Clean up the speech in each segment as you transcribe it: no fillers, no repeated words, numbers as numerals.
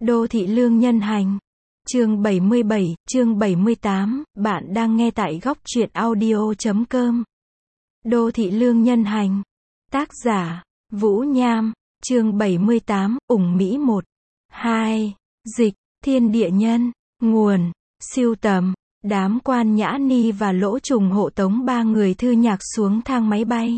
Đô thị lương nhân hành. Chương 77, chương 78, bạn đang nghe tại góc truyện audio.com. Đô thị lương nhân hành. Tác giả, Vũ Nham. Chương 78, ủng Mỹ 1. 2. Dịch, thiên địa nhân. Nguồn, siêu tầm. Đám Quan Nhã Ni và Lỗ Trùng hộ tống 3 người Thư Nhạc xuống thang máy bay.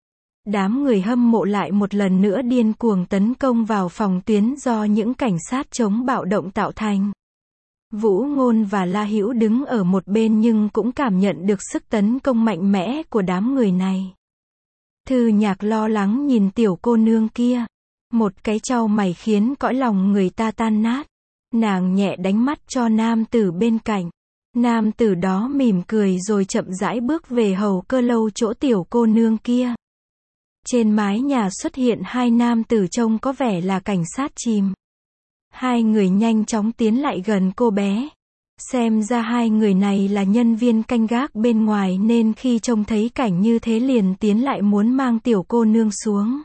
Đám người hâm mộ lại một lần nữa điên cuồng tấn công vào phòng tuyến do những cảnh sát chống bạo động tạo thành. Vũ Ngôn và La Hữu đứng ở một bên nhưng cũng cảm nhận được sức tấn công mạnh mẽ của đám người này. Thư Nhạc lo lắng nhìn tiểu cô nương kia. Một cái chau mày khiến cõi lòng người ta tan nát. Nàng nhẹ đánh mắt cho nam tử bên cạnh. Nam tử đó mỉm cười rồi chậm rãi bước về hầu cơ lâu chỗ tiểu cô nương kia. Trên mái nhà xuất hiện 2 nam tử trông có vẻ là cảnh sát chìm. 2 người nhanh chóng tiến lại gần cô bé. Xem ra 2 người này là nhân viên canh gác bên ngoài nên khi trông thấy cảnh như thế liền tiến lại muốn mang tiểu cô nương xuống.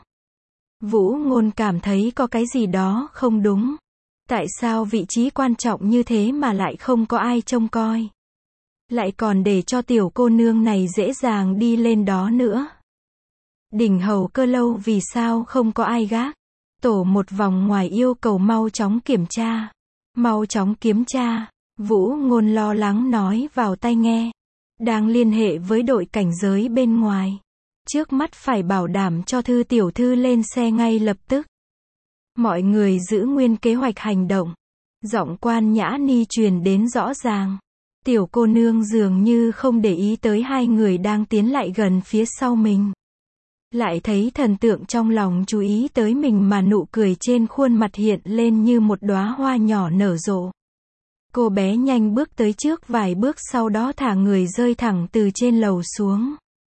Vũ Ngôn cảm thấy có cái gì đó không đúng. Tại sao vị trí quan trọng như thế mà lại không có ai trông coi? Lại còn để cho tiểu cô nương này dễ dàng đi lên đó nữa. Đỉnh hầu cơ lâu vì sao không có ai gác? Tổ một vòng ngoài yêu cầu mau chóng kiểm tra. Mau chóng kiểm tra. Vũ Ngôn lo lắng nói vào tai nghe. Đang liên hệ với đội cảnh giới bên ngoài. Trước mắt phải bảo đảm cho Thư tiểu thư lên xe ngay lập tức. Mọi người giữ nguyên kế hoạch hành động. Giọng Quan Nhã Ni truyền đến rõ ràng. Tiểu cô nương dường như không để ý tới 2 người đang tiến lại gần phía sau mình. Lại thấy thần tượng trong lòng chú ý tới mình mà nụ cười trên khuôn mặt hiện lên như một đóa hoa nhỏ nở rộ. Cô bé nhanh bước tới trước vài bước sau đó thả người rơi thẳng từ trên lầu xuống.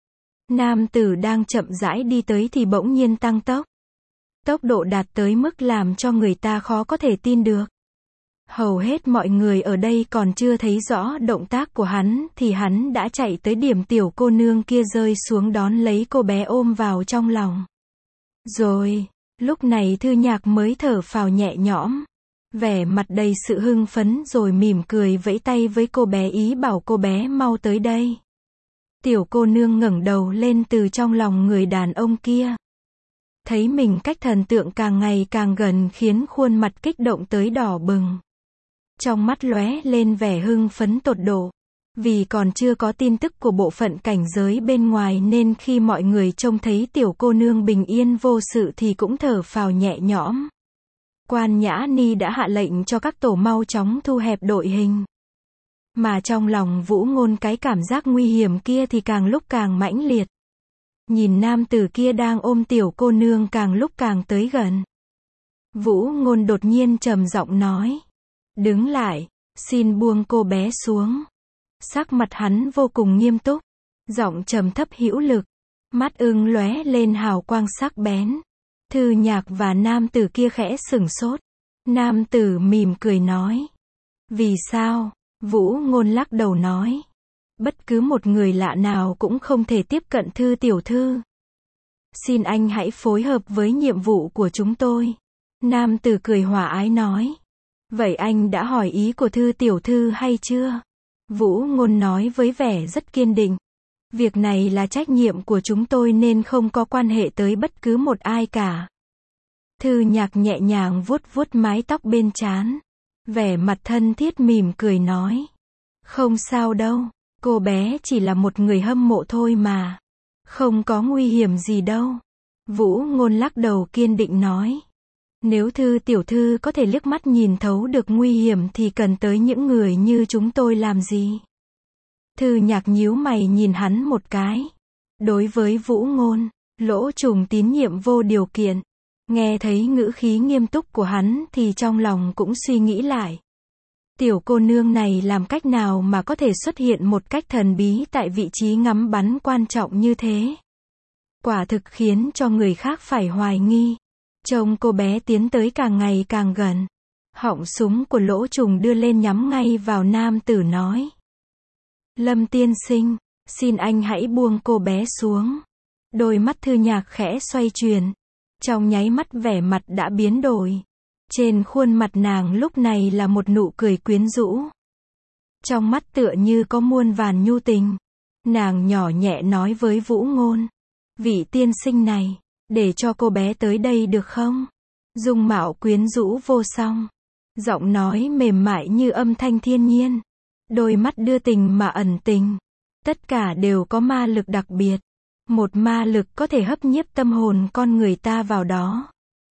Nam tử đang chậm rãi đi tới thì bỗng nhiên tăng tốc. Tốc độ đạt tới mức làm cho người ta khó có thể tin được. Hầu hết mọi người ở đây còn chưa thấy rõ động tác của hắn thì hắn đã chạy tới điểm tiểu cô nương kia rơi xuống đón lấy cô bé ôm vào trong lòng. Rồi, lúc này Thư Nhạc mới thở phào nhẹ nhõm. Vẻ mặt đầy sự hưng phấn rồi mỉm cười vẫy tay với cô bé ý bảo cô bé mau tới đây. Tiểu cô nương ngẩng đầu lên từ trong lòng người đàn ông kia. Thấy mình cách thần tượng càng ngày càng gần khiến khuôn mặt kích động tới đỏ bừng. Trong mắt lóe lên vẻ hưng phấn tột độ. Vì còn chưa có tin tức của bộ phận cảnh giới bên ngoài nên khi mọi người trông thấy tiểu cô nương bình yên vô sự thì cũng thở phào nhẹ nhõm. Quan Nhã Ni đã hạ lệnh cho các tổ mau chóng thu hẹp đội hình. Mà trong lòng Vũ Ngôn cái cảm giác nguy hiểm kia thì càng lúc càng mãnh liệt. Nhìn nam tử kia đang ôm tiểu cô nương càng lúc càng tới gần. Vũ Ngôn đột nhiên trầm giọng nói. Đứng lại, xin buông cô bé xuống. Sắc mặt hắn vô cùng nghiêm túc. Giọng trầm thấp hữu lực. Mắt ưng lóe lên hào quang sắc bén. Thư Nhạc và nam tử kia khẽ sửng sốt. Nam tử mỉm cười nói. Vì sao? Vũ Ngôn lắc đầu nói. Bất cứ một người lạ nào cũng không thể tiếp cận Thư tiểu thư. Xin anh hãy phối hợp với nhiệm vụ của chúng tôi. Nam tử cười hòa ái nói. Vậy anh đã hỏi ý của Thư tiểu thư hay chưa? Vũ Ngôn nói với vẻ rất kiên định. Việc này là trách nhiệm của chúng tôi nên không có quan hệ tới bất cứ một ai cả. Thư Nhạc nhẹ nhàng vuốt vuốt mái tóc bên trán. Vẻ mặt thân thiết mỉm cười nói. Không sao đâu, cô bé chỉ là một người hâm mộ thôi mà. Không có nguy hiểm gì đâu. Vũ Ngôn lắc đầu kiên định nói. Nếu Thư tiểu thư có thể liếc mắt nhìn thấu được nguy hiểm thì cần tới những người như chúng tôi làm gì? Thư Nhạc nhíu mày nhìn hắn một cái. Đối với Vũ Ngôn, Lỗ Trùng tín nhiệm vô điều kiện. Nghe thấy ngữ khí nghiêm túc của hắn thì trong lòng cũng suy nghĩ lại. Tiểu cô nương này làm cách nào mà có thể xuất hiện một cách thần bí tại vị trí ngắm bắn quan trọng như thế? Quả thực khiến cho người khác phải hoài nghi. Trông cô bé tiến tới càng ngày càng gần. Họng súng của Lỗ Trùng đưa lên nhắm ngay vào nam tử nói. Lâm tiên sinh, xin anh hãy buông cô bé xuống. Đôi mắt Thư Nhạc khẽ xoay chuyển. Trong nháy mắt vẻ mặt đã biến đổi. Trên khuôn mặt nàng lúc này là một nụ cười quyến rũ. Trong mắt tựa như có muôn vàn nhu tình. Nàng nhỏ nhẹ nói với Vũ Ngôn. Vị tiên sinh này, để cho cô bé tới đây được không? Dung mạo quyến rũ vô song. Giọng nói mềm mại như âm thanh thiên nhiên. Đôi mắt đưa tình mà ẩn tình. Tất cả đều có ma lực đặc biệt. Một ma lực có thể hấp nhiếp tâm hồn con người ta vào đó.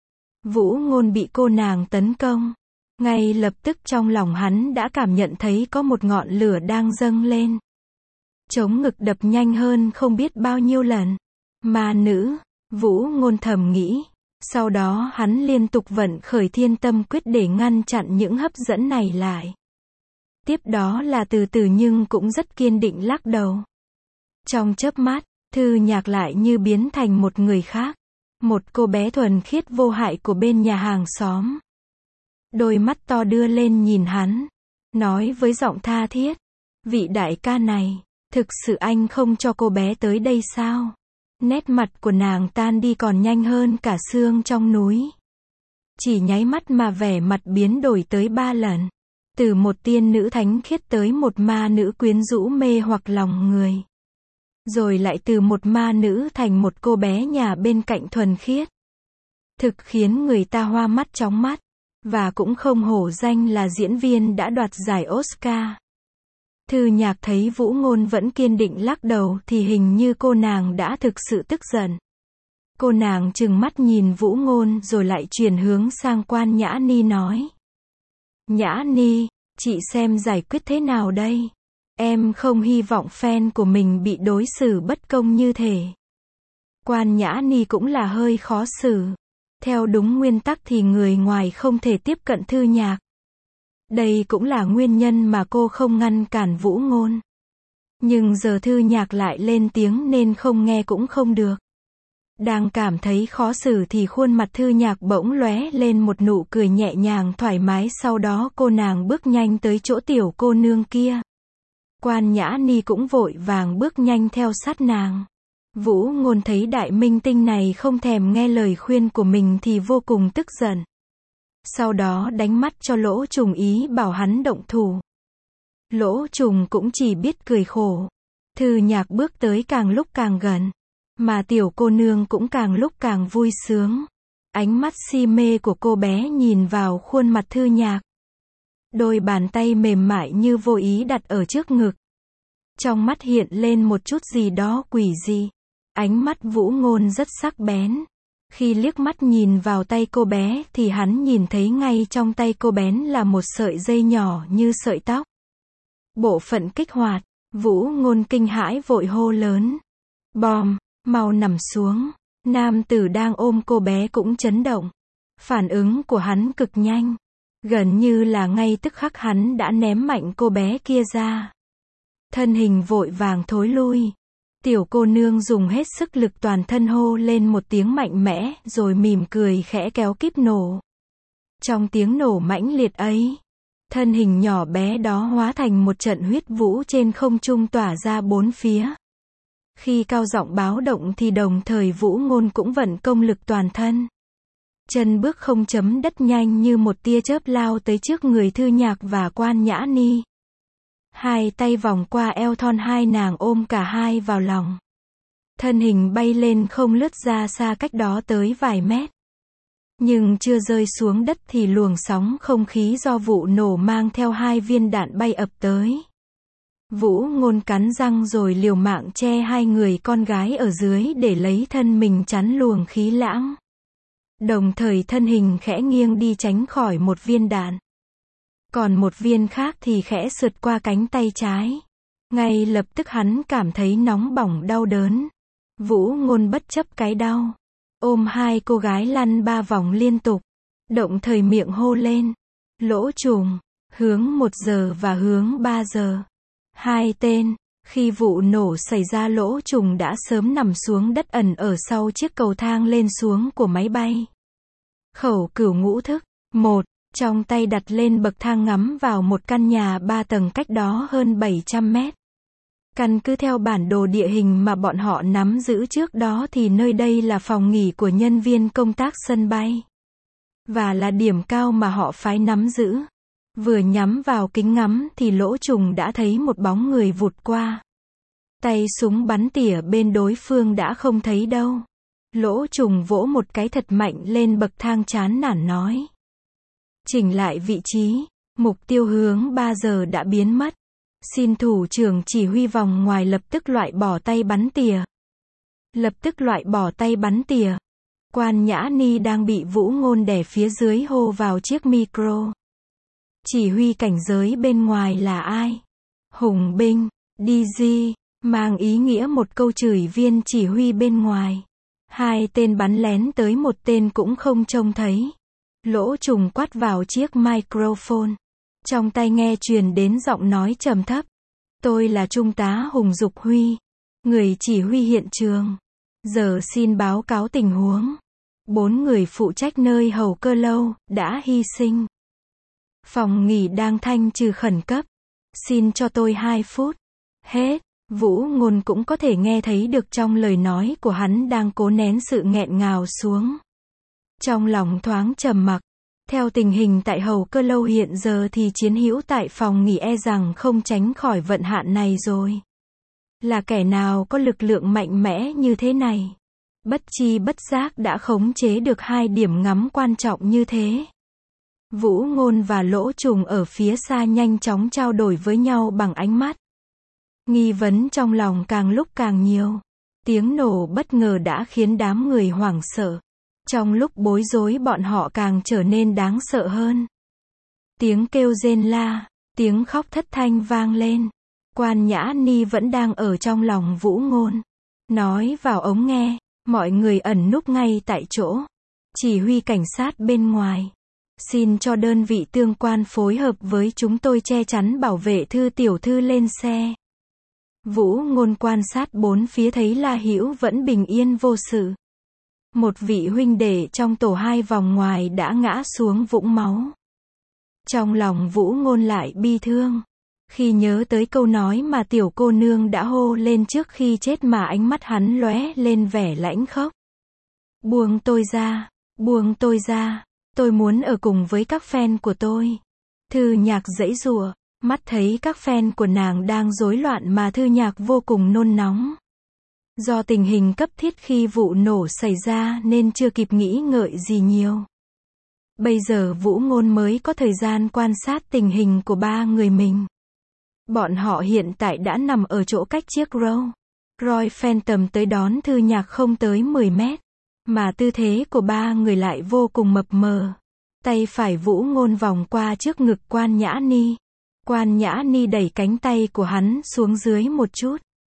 Vũ Ngôn bị cô nàng tấn công. Ngay lập tức trong lòng hắn đã cảm nhận thấy có một ngọn lửa đang dâng lên. Trống ngực đập nhanh hơn không biết bao nhiêu lần. Ma nữ, Vũ Ngôn thầm nghĩ. Sau đó hắn liên tục vận khởi thiên tâm quyết để ngăn chặn những hấp dẫn này lại. Tiếp đó là từ từ nhưng cũng rất kiên định lắc đầu. Trong chớp mắt, Thư Nhạc lại như biến thành một người khác. Một cô bé thuần khiết vô hại của bên nhà hàng xóm. Đôi mắt to đưa lên nhìn hắn. Nói với giọng tha thiết. Vị đại ca này, thực sự anh không cho cô bé tới đây sao? Nét mặt của nàng tan đi còn nhanh hơn cả sương trong núi. Chỉ nháy mắt mà vẻ mặt biến đổi tới 3 lần. Từ một tiên nữ thánh khiết tới một ma nữ quyến rũ mê hoặc lòng người. Rồi lại từ một ma nữ thành một cô bé nhà bên cạnh thuần khiết. Thực khiến người ta hoa mắt chóng mắt. Và cũng không hổ danh là diễn viên đã đoạt giải Oscar. Thư Nhạc thấy Vũ Ngôn vẫn kiên định lắc đầu thì hình như cô nàng đã thực sự tức giận. Cô nàng trừng mắt nhìn Vũ Ngôn rồi lại chuyển hướng sang Quan Nhã Ni nói. Nhã Ni, chị xem giải quyết thế nào đây? Em không hy vọng fan của mình bị đối xử bất công như thế. Quan Nhã Ni cũng là hơi khó xử. Theo đúng nguyên tắc thì người ngoài không thể tiếp cận Thư Nhạc. Đây cũng là nguyên nhân mà cô không ngăn cản Vũ Ngôn. Nhưng giờ Thư Nhạc lại lên tiếng nên không nghe cũng không được. Đang cảm thấy khó xử thì khuôn mặt Thư Nhạc bỗng lóe lên một nụ cười nhẹ nhàng thoải mái, sau đó cô nàng bước nhanh tới chỗ tiểu cô nương kia. Quan Nhã Ni cũng vội vàng bước nhanh theo sát nàng. Vũ Ngôn thấy đại minh tinh này không thèm nghe lời khuyên của mình thì vô cùng tức giận. Sau đó đánh mắt cho Lỗ Trùng ý bảo hắn động thủ. Lỗ Trùng cũng chỉ biết cười khổ. Thư Nhạc bước tới càng lúc càng gần. Mà tiểu cô nương cũng càng lúc càng vui sướng. Ánh mắt si mê của cô bé nhìn vào khuôn mặt Thư Nhạc. Đôi bàn tay mềm mại như vô ý đặt ở trước ngực. Trong mắt hiện lên một chút gì đó quỷ dị. Ánh mắt Vũ Ngôn rất sắc bén. Khi liếc mắt nhìn vào tay cô bé thì hắn nhìn thấy ngay trong tay cô bé là một sợi dây nhỏ như sợi tóc. Bộ phận kích hoạt, Vũ Ngôn kinh hãi vội hô lớn. Bòm, mau nằm xuống. Nam tử đang ôm cô bé cũng chấn động. Phản ứng của hắn cực nhanh. Gần như là ngay tức khắc hắn đã ném mạnh cô bé kia ra. Thân hình vội vàng thối lui. Tiểu cô nương dùng hết sức lực toàn thân hô lên một tiếng mạnh mẽ, rồi mỉm cười khẽ kéo kíp nổ. Trong tiếng nổ mãnh liệt ấy, thân hình nhỏ bé đó hóa thành một trận huyết vũ trên không trung tỏa ra bốn phía. Khi cao giọng báo động thì đồng thời Vũ Ngôn cũng vận công lực toàn thân. Chân bước không chấm đất nhanh như một tia chớp lao tới trước người Thư Nhạc và Quan Nhã Ni. Hai tay vòng qua eo thon hai nàng ôm cả hai vào lòng. Thân hình bay lên không lướt ra xa cách đó tới vài mét. Nhưng chưa rơi xuống đất thì luồng sóng không khí do vụ nổ mang theo 2 viên đạn bay ập tới. Vũ Ngôn cắn răng rồi liều mạng che hai người con gái ở dưới để lấy thân mình chắn luồng khí lãng. Đồng thời thân hình khẽ nghiêng đi tránh khỏi một viên đạn. Còn một viên khác thì khẽ sượt qua cánh tay trái. Ngay lập tức hắn cảm thấy nóng bỏng đau đớn. Vũ Ngôn bất chấp cái đau, ôm hai cô gái lăn 3 vòng liên tục. Động thời miệng hô lên. Lỗ Trùng, hướng 1 giờ và hướng 3 giờ. 2 tên. Khi vụ nổ xảy ra Lỗ Trùng đã sớm nằm xuống đất ẩn ở sau chiếc cầu thang lên xuống của máy bay. Khẩu cửu ngũ thức. 1. Trong tay đặt lên bậc thang ngắm vào một căn nhà 3 tầng cách đó hơn 700 mét. Căn cứ theo bản đồ địa hình mà bọn họ nắm giữ trước đó thì nơi đây là phòng nghỉ của nhân viên công tác sân bay. và là điểm cao mà họ phái nắm giữ. Vừa nhắm vào kính ngắm thì Lỗ Trùng đã thấy một bóng người vụt qua. Tay súng bắn tỉa bên đối phương đã không thấy đâu. Lỗ Trùng vỗ một cái thật mạnh lên bậc thang, chán nản nói. Chỉnh lại vị trí, mục tiêu hướng 3 giờ đã biến mất. Xin thủ trưởng chỉ huy vòng ngoài lập tức loại bỏ tay bắn tỉa. Lập tức loại bỏ tay bắn tỉa. Quan Nhã Ni đang bị Vũ Ngôn đè phía dưới hô vào chiếc micro. Chỉ huy cảnh giới bên ngoài là ai? Hùng binh, DG, mang ý nghĩa một câu chửi viên chỉ huy bên ngoài. 2 tên bắn lén tới, một tên cũng không trông thấy. Lỗ Trùng quát vào chiếc microphone. Trong tai nghe truyền đến giọng nói trầm thấp. Tôi là Trung tá Hùng Dục Huy, người chỉ huy hiện trường. Giờ xin báo cáo tình huống. 4 người phụ trách nơi hầu cơ lâu đã hy sinh. Phòng nghỉ đang thanh trừ khẩn cấp. Xin cho tôi 2 phút. Hết. Vũ Ngôn cũng có thể nghe thấy được trong lời nói của hắn đang cố nén sự nghẹn ngào xuống. Trong lòng thoáng trầm mặc. Theo tình hình tại hầu cơ lâu hiện giờ thì chiến hữu tại phòng nghỉ e rằng không tránh khỏi vận hạn này rồi. Là kẻ nào có lực lượng mạnh mẽ như thế này? Bất chi bất giác đã khống chế được 2 điểm ngắm quan trọng như thế. Vũ Ngôn và Lỗ Trùng ở phía xa nhanh chóng trao đổi với nhau bằng ánh mắt. Nghi vấn trong lòng càng lúc càng nhiều. Tiếng nổ bất ngờ đã khiến đám người hoảng sợ. Trong lúc bối rối bọn họ càng trở nên đáng sợ hơn. Tiếng kêu rên la, tiếng khóc thất thanh vang lên. Quan Nhã Ni vẫn đang ở trong lòng Vũ Ngôn. Nói vào ống nghe, mọi người ẩn núp ngay tại chỗ. Chỉ huy cảnh sát bên ngoài. Xin cho đơn vị tương quan phối hợp với chúng tôi che chắn bảo vệ Thư tiểu thư lên xe. Vũ Ngôn quan sát bốn phía thấy La Hữu vẫn bình yên vô sự. Một vị huynh đệ trong tổ 2 vòng ngoài đã ngã xuống vũng máu. Trong lòng Vũ Ngôn lại bi thương. Khi nhớ tới câu nói mà tiểu cô nương đã hô lên trước khi chết mà ánh mắt hắn lóe lên vẻ lãnh khốc. Buông tôi ra, buông tôi ra, tôi muốn ở cùng với các fan của tôi. Thư Nhạc giãy giụa, mắt thấy các fan của nàng đang rối loạn mà Thư Nhạc vô cùng nôn nóng. Do tình hình cấp thiết khi vụ nổ xảy ra nên chưa kịp nghĩ ngợi gì nhiều. Bây giờ Vũ Ngôn mới có thời gian quan sát tình hình của 3 người mình. Bọn họ hiện tại đã nằm ở chỗ cách chiếc Rolls Royce Phantom tới đón Thư Nhạc không tới 10 mét. Mà tư thế của 3 người lại vô cùng mập mờ. Tay phải Vũ Ngôn vòng qua trước ngực Quan Nhã Ni. Quan Nhã Ni đẩy cánh tay của hắn xuống dưới một chút.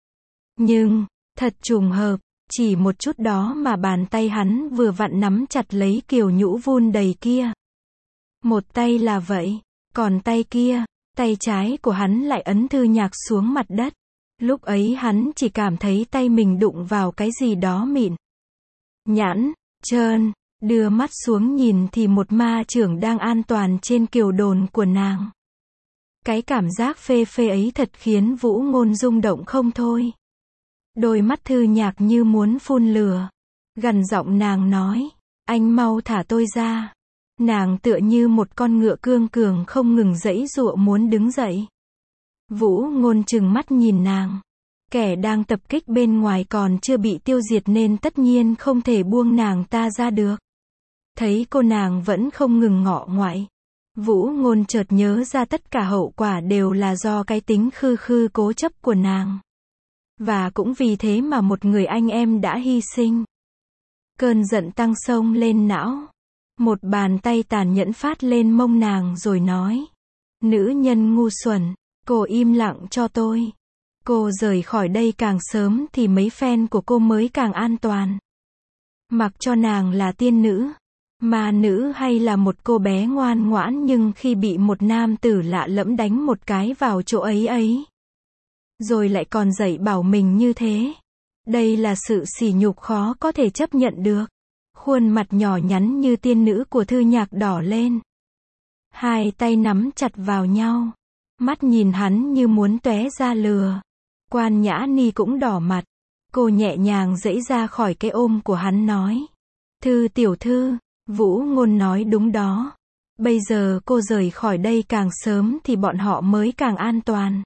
Nhưng, thật trùng hợp, chỉ một chút đó mà bàn tay hắn vừa vặn nắm chặt lấy kiều nhũ vun đầy kia. Một tay là vậy, còn tay kia, tay trái của hắn lại ấn Thư Nhạc xuống mặt đất. Lúc ấy hắn chỉ cảm thấy tay mình đụng vào cái gì đó mịn. Nhẵn, trơn, đưa mắt xuống nhìn thì một ma trưởng đang an toàn trên kiều đồn của nàng. Cái cảm giác phê phê ấy thật khiến Vũ Ngôn rung động không thôi. Đôi mắt Thư Nhạc như muốn phun lửa. Gằn giọng nàng nói, anh mau thả tôi ra. Nàng tựa như một con ngựa cương cường không ngừng giãy giụa muốn đứng dậy. Vũ Ngôn trừng mắt nhìn nàng. Kẻ đang tập kích bên ngoài còn chưa bị tiêu diệt nên tất nhiên không thể buông nàng ta ra được. Thấy cô nàng vẫn không ngừng ngọ ngoại. Vũ Ngôn chợt nhớ ra tất cả hậu quả đều là do cái tính khư khư cố chấp của nàng. Và cũng vì thế mà một người anh em đã hy sinh. Cơn giận tăng sông lên não. Một bàn tay tàn nhẫn phát lên mông nàng rồi nói. Nữ nhân ngu xuẩn, cô im lặng cho tôi. Cô rời khỏi đây càng sớm thì mấy fan của cô mới càng an toàn. Mặc cho nàng là tiên nữ, ma nữ hay là một cô bé ngoan ngoãn nhưng khi bị một nam tử lạ lẫm đánh một cái vào chỗ ấy. Rồi lại còn dạy bảo mình như thế. Đây là sự sỉ nhục khó có thể chấp nhận được. Khuôn mặt nhỏ nhắn như tiên nữ của Thư Nhạc đỏ lên. 2 tay nắm chặt vào nhau. Mắt nhìn hắn như muốn tóe ra lửa. Quan Nhã Ni cũng đỏ mặt. Cô nhẹ nhàng giãy ra khỏi cái ôm của hắn nói. Thư tiểu thư, Vũ Ngôn nói đúng đó. Bây giờ cô rời khỏi đây càng sớm thì bọn họ mới càng an toàn.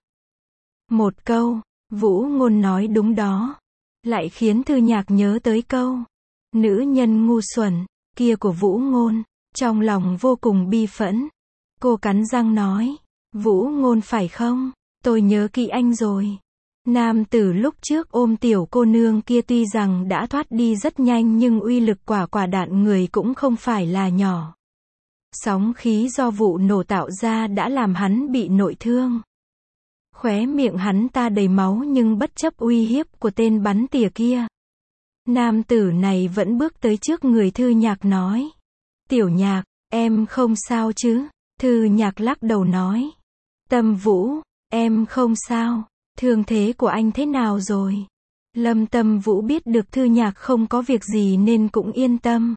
Một câu, Vũ Ngôn nói đúng đó. Lại khiến Thư Nhạc nhớ tới câu nữ nhân ngu xuẩn kia của Vũ Ngôn. Trong lòng vô cùng bi phẫn. Cô cắn răng nói. Vũ Ngôn phải không? Tôi nhớ kỹ anh rồi. Nam tử lúc trước ôm tiểu cô nương kia tuy rằng đã thoát đi rất nhanh nhưng uy lực quả đạn người cũng không phải là nhỏ. Sóng khí do vụ nổ tạo ra đã làm hắn bị nội thương. Khóe miệng hắn ta đầy máu nhưng bất chấp uy hiếp của tên bắn tỉa kia. Nam tử này vẫn bước tới trước người Thư Nhạc nói. Tiểu Nhạc, em không sao chứ? Thư Nhạc lắc đầu nói. Tâm Vũ, em không sao. Thương thế của anh thế nào rồi? Lâm Tâm Vũ biết được Thư Nhạc không có việc gì nên cũng yên tâm.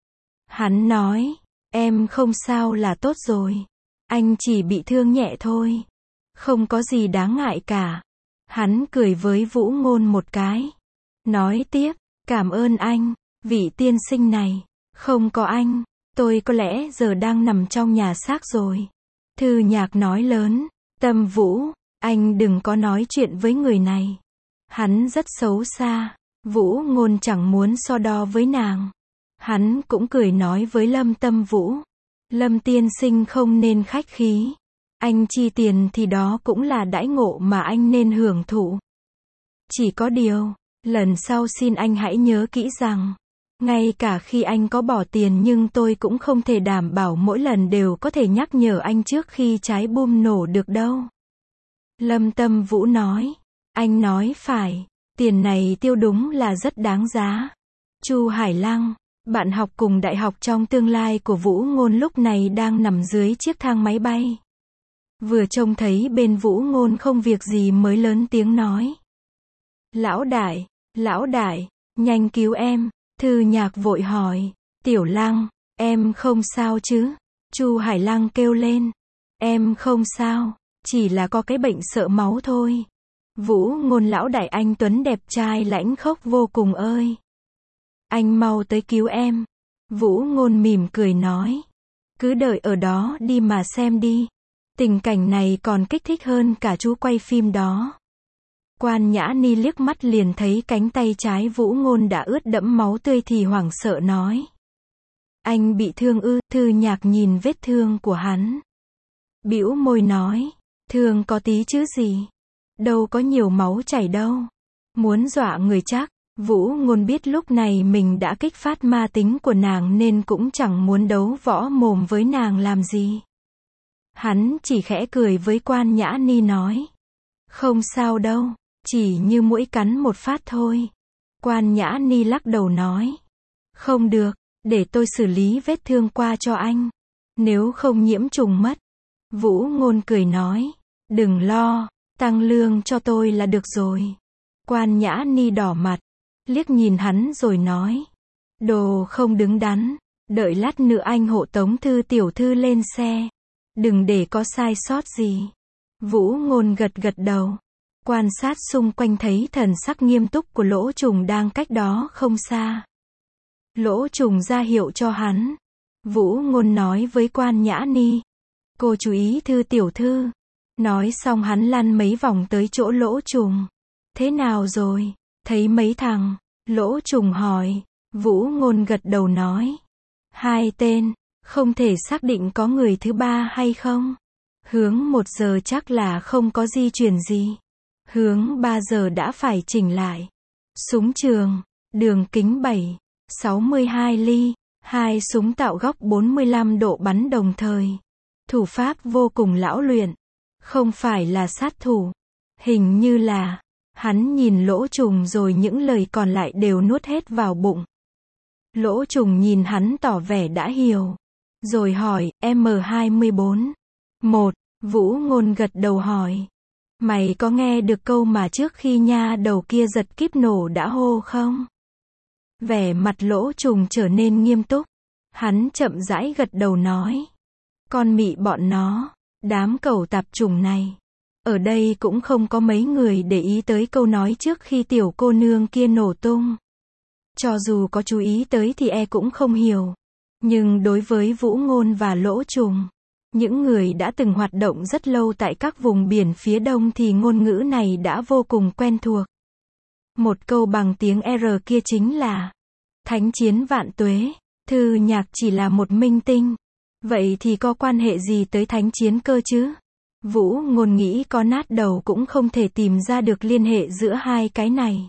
Hắn nói. Em không sao là tốt rồi. Anh chỉ bị thương nhẹ thôi. Không có gì đáng ngại cả. Hắn cười với Vũ Ngôn một cái. Nói tiếp. Cảm ơn anh, vị tiên sinh này. Không có anh, tôi có lẽ giờ đang nằm trong nhà xác rồi. Thư Nhạc nói lớn. Tâm Vũ, anh đừng có nói chuyện với người này. Hắn rất xấu xa. Vũ Ngôn chẳng muốn so đo với nàng. Hắn cũng cười nói với Lâm Tâm Vũ. Lâm tiên sinh không nên khách khí. Anh chi tiền thì đó cũng là đãi ngộ mà anh nên hưởng thụ. Chỉ có điều, lần sau xin anh hãy nhớ kỹ rằng, ngay cả khi anh có bỏ tiền nhưng tôi cũng không thể đảm bảo mỗi lần đều có thể nhắc nhở anh trước khi trái bom nổ được đâu. Lâm Tâm Vũ nói. Anh nói phải, tiền này tiêu đúng là rất đáng giá. Chu Hải Lăng, bạn học cùng đại học trong tương lai của Vũ Ngôn lúc này đang nằm dưới chiếc thang máy bay. Vừa trông thấy bên Vũ Ngôn không việc gì mới lớn tiếng nói. Lão đại, nhanh cứu em. Thư Nhạc vội hỏi. Tiểu Lăng, em không sao chứ? Chu Hải Lăng kêu lên. Em không sao, chỉ là có cái bệnh sợ máu thôi. Vũ Ngôn lão đại anh tuấn đẹp trai lãnh khốc vô cùng ơi. Anh mau tới cứu em. Vũ Ngôn mỉm cười nói. Cứ đợi ở đó đi mà xem đi. Tình cảnh này còn kích thích hơn cả chú quay phim đó. Quan Nhã Ni liếc mắt liền thấy cánh tay trái Vũ Ngôn đã ướt đẫm máu tươi thì hoảng sợ nói. Anh bị thương ư? Thư Nhạc nhìn vết thương của hắn. Bĩu môi nói. Thương có tí chứ gì. Đâu có nhiều máu chảy đâu. Muốn dọa người chắc. Vũ Ngôn biết lúc này mình đã kích phát ma tính của nàng nên cũng chẳng muốn đấu võ mồm với nàng làm gì. Hắn chỉ khẽ cười với Quan Nhã Ni nói. Không sao đâu, chỉ như muỗi cắn một phát thôi. Quan Nhã Ni lắc đầu nói. Không được, để tôi xử lý vết thương qua cho anh. Nếu không nhiễm trùng mất. Vũ Ngôn cười nói. Đừng lo, tăng lương cho tôi là được rồi. Quan Nhã Ni đỏ mặt, liếc nhìn hắn rồi nói. Đồ không đứng đắn, đợi lát nữa anh hộ tống Thư tiểu thư lên xe. Đừng để có sai sót gì. Vũ Ngôn gật đầu. Quan sát xung quanh thấy thần sắc nghiêm túc của Lỗ Trùng đang cách đó không xa. Lỗ Trùng ra hiệu cho hắn. Vũ Ngôn nói với Quan Nhã Ni. Cô chú ý Thư tiểu thư. Nói xong hắn lăn mấy vòng tới chỗ Lỗ Trùng. Thế nào rồi? Thấy mấy thằng? Lỗ Trùng hỏi. Vũ Ngôn gật đầu nói. 2 tên. Không thể xác định có người thứ ba hay không? Hướng 1 giờ chắc là không có di chuyển gì. Hướng 3 giờ đã phải chỉnh lại. Súng trường, đường kính 7,62 ly, 2 súng tạo góc 45 độ bắn đồng thời. Thủ pháp vô cùng lão luyện. Không phải là sát thủ. Hình như là. Hắn nhìn Lỗ Trùng rồi những lời còn lại đều nuốt hết vào bụng. Lỗ Trùng nhìn hắn tỏ vẻ đã hiểu. Rồi hỏi, M24. 1. Vũ Ngôn gật đầu hỏi. Mày có nghe được câu mà trước khi nha đầu kia giật kíp nổ đã hô không? Vẻ mặt Lỗ Trùng trở nên nghiêm túc. Hắn chậm rãi gật đầu nói. Con mị bọn nó, đám cẩu tạp chủng này. Ở đây cũng không có mấy người để ý tới câu nói trước khi tiểu cô nương kia nổ tung. Cho dù có chú ý tới thì cũng không hiểu. Nhưng đối với Vũ Ngôn và Lỗ Trùng, những người đã từng hoạt động rất lâu tại các vùng biển phía đông thì ngôn ngữ này đã vô cùng quen thuộc. Một câu bằng tiếng R kia chính là Thánh chiến vạn tuế, Thư Nhạc chỉ là một minh tinh. Vậy thì có quan hệ gì tới thánh chiến cơ chứ? Vũ Ngôn nghĩ có nát đầu cũng không thể tìm ra được liên hệ giữa hai cái này.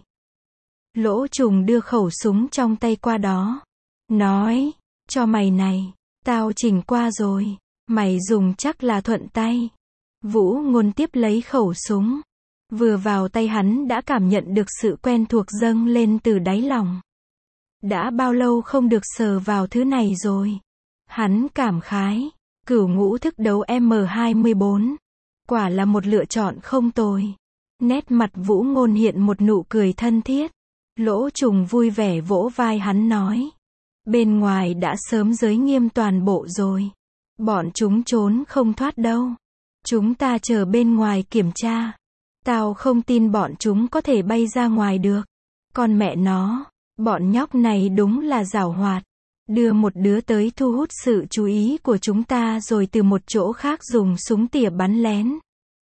Lỗ Trùng đưa khẩu súng trong tay qua đó. Nói, cho mày này, tao chỉnh qua rồi. Mày dùng chắc là thuận tay. Vũ Ngôn tiếp lấy khẩu súng. Vừa vào tay hắn đã cảm nhận được sự quen thuộc dâng lên từ đáy lòng. Đã bao lâu không được sờ vào thứ này rồi. Hắn cảm khái. Cửu ngũ thức đấu M24. Quả là một lựa chọn không tồi. Nét mặt Vũ Ngôn hiện một nụ cười thân thiết. Lỗ Trùng vui vẻ vỗ vai hắn nói. Bên ngoài đã sớm giới nghiêm toàn bộ rồi. Bọn chúng trốn không thoát đâu. Chúng ta chờ bên ngoài kiểm tra. Tao không tin bọn chúng có thể bay ra ngoài được. Con mẹ nó, bọn nhóc này đúng là giảo hoạt. Đưa một đứa tới thu hút sự chú ý của chúng ta rồi từ một chỗ khác dùng súng tỉa bắn lén.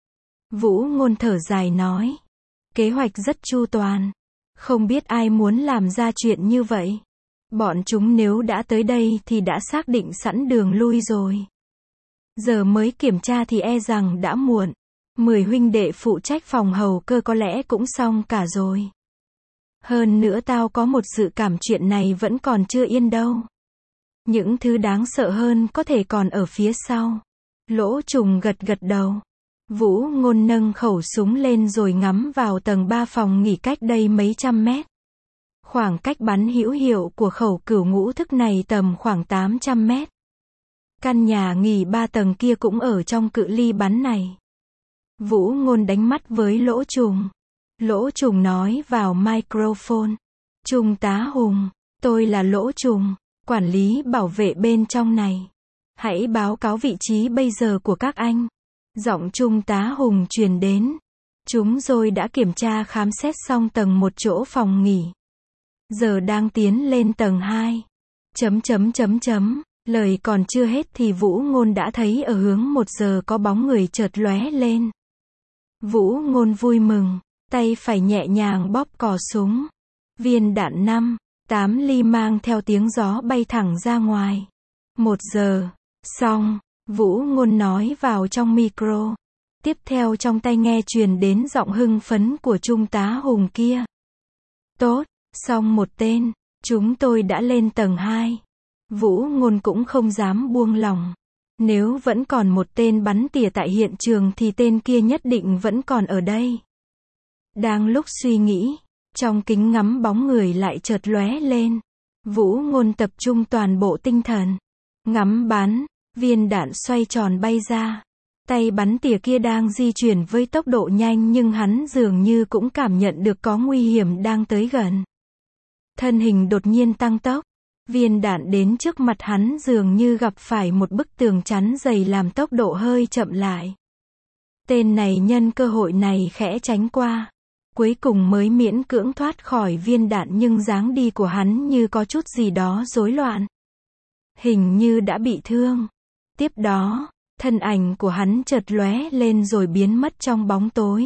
Vũ Ngôn thở dài nói. Kế hoạch rất chu toàn. Không biết ai muốn làm ra chuyện như vậy. Bọn chúng nếu đã tới đây thì đã xác định sẵn đường lui rồi. Giờ mới kiểm tra thì e rằng đã muộn. 10 huynh đệ phụ trách phòng hầu cơ có lẽ cũng xong cả rồi. Hơn nữa tao có một dự cảm chuyện này vẫn còn chưa yên đâu. Những thứ đáng sợ hơn có thể còn ở phía sau. Lỗ Trùng gật gật đầu. Vũ Ngôn nâng khẩu súng lên rồi ngắm vào tầng 3 phòng nghỉ cách đây mấy trăm mét. Khoảng cách bắn hữu hiệu của khẩu cửu ngũ thức này tầm khoảng 800 mét. Căn nhà nghỉ 3 tầng kia cũng ở trong cự ly bắn này. Vũ Ngôn đánh mắt với Lỗ Trùng. Lỗ Trùng nói vào microphone. Trung tá Hùng, tôi là Lỗ Trùng, quản lý bảo vệ bên trong này. Hãy báo cáo vị trí bây giờ của các anh. Giọng Trung tá Hùng truyền đến. Chúng tôi đã kiểm tra khám xét xong tầng 1 chỗ phòng nghỉ. Giờ đang tiến lên tầng 2. Lời còn chưa hết thì Vũ Ngôn đã thấy ở hướng 1 giờ có bóng người chợt lóe lên. Vũ Ngôn vui mừng, tay phải nhẹ nhàng bóp cò súng. Viên đạn 5-8 ly mang theo tiếng gió bay thẳng ra ngoài. 1 giờ, xong, Vũ Ngôn nói vào trong micro. Tiếp theo trong tai nghe truyền đến giọng hưng phấn của Trung tá Hùng kia. Tốt, xong một tên, chúng tôi đã lên tầng 2. Vũ Ngôn cũng không dám buông lỏng. Nếu vẫn còn một tên bắn tỉa tại hiện trường thì tên kia nhất định vẫn còn ở đây. Đang lúc suy nghĩ, trong kính ngắm bóng người lại chợt lóe lên. Vũ Ngôn tập trung toàn bộ tinh thần. Ngắm bắn, viên đạn xoay tròn bay ra. Tay bắn tỉa kia đang di chuyển với tốc độ nhanh nhưng hắn dường như cũng cảm nhận được có nguy hiểm đang tới gần. Thân hình đột nhiên tăng tốc. Viên đạn đến trước mặt hắn dường như gặp phải một bức tường chắn dày làm tốc độ hơi chậm lại. Tên này nhân cơ hội này khẽ tránh qua. Cuối cùng mới miễn cưỡng thoát khỏi viên đạn nhưng dáng đi của hắn như có chút gì đó rối loạn. Hình như đã bị thương. Tiếp đó, thân ảnh của hắn chợt lóe lên rồi biến mất trong bóng tối.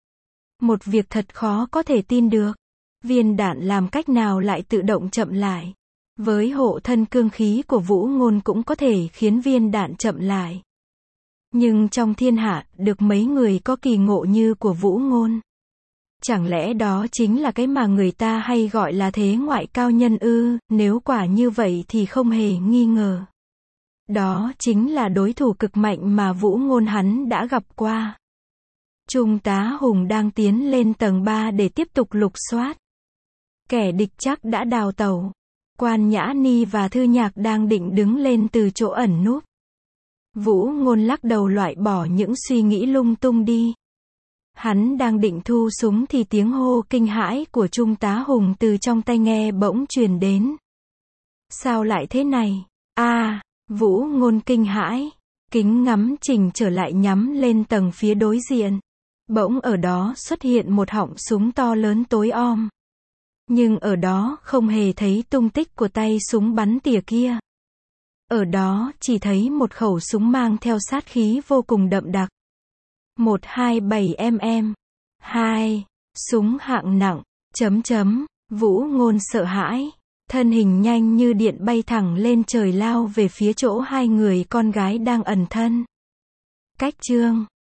Một việc thật khó có thể tin được. Viên đạn làm cách nào lại tự động chậm lại. Với hộ thân cương khí của Vũ Ngôn cũng có thể khiến viên đạn chậm lại. Nhưng trong thiên hạ, được mấy người có kỳ ngộ như của Vũ Ngôn. Chẳng lẽ đó chính là cái mà người ta hay gọi là thế ngoại cao nhân ư? Nếu quả như vậy thì không hề nghi ngờ. Đó chính là đối thủ cực mạnh mà Vũ Ngôn hắn đã gặp qua. Trung tá Hùng đang tiến lên tầng 3 để tiếp tục lục soát. Kẻ địch chắc đã đào tẩu. Quan Nhã Ni và Thư Nhạc đang định đứng lên từ chỗ ẩn núp. Vũ Ngôn lắc đầu loại bỏ những suy nghĩ lung tung đi. Hắn đang định thu súng thì tiếng hô kinh hãi của Trung tá Hùng từ trong tai nghe bỗng truyền đến. Sao lại thế này? Vũ Ngôn kinh hãi. Kính ngắm chỉnh trở lại nhắm lên tầng phía đối diện. Bỗng ở đó xuất hiện một họng súng to lớn tối om. Nhưng ở đó không hề thấy tung tích của tay súng bắn tỉa kia. Ở đó chỉ thấy một khẩu súng mang theo sát khí vô cùng đậm đặc. 127mm. 2. Súng hạng nặng. Vũ Ngôn sợ hãi. Thân hình nhanh như điện bay thẳng lên trời lao về phía chỗ hai người con gái đang ẩn thân. Cách chương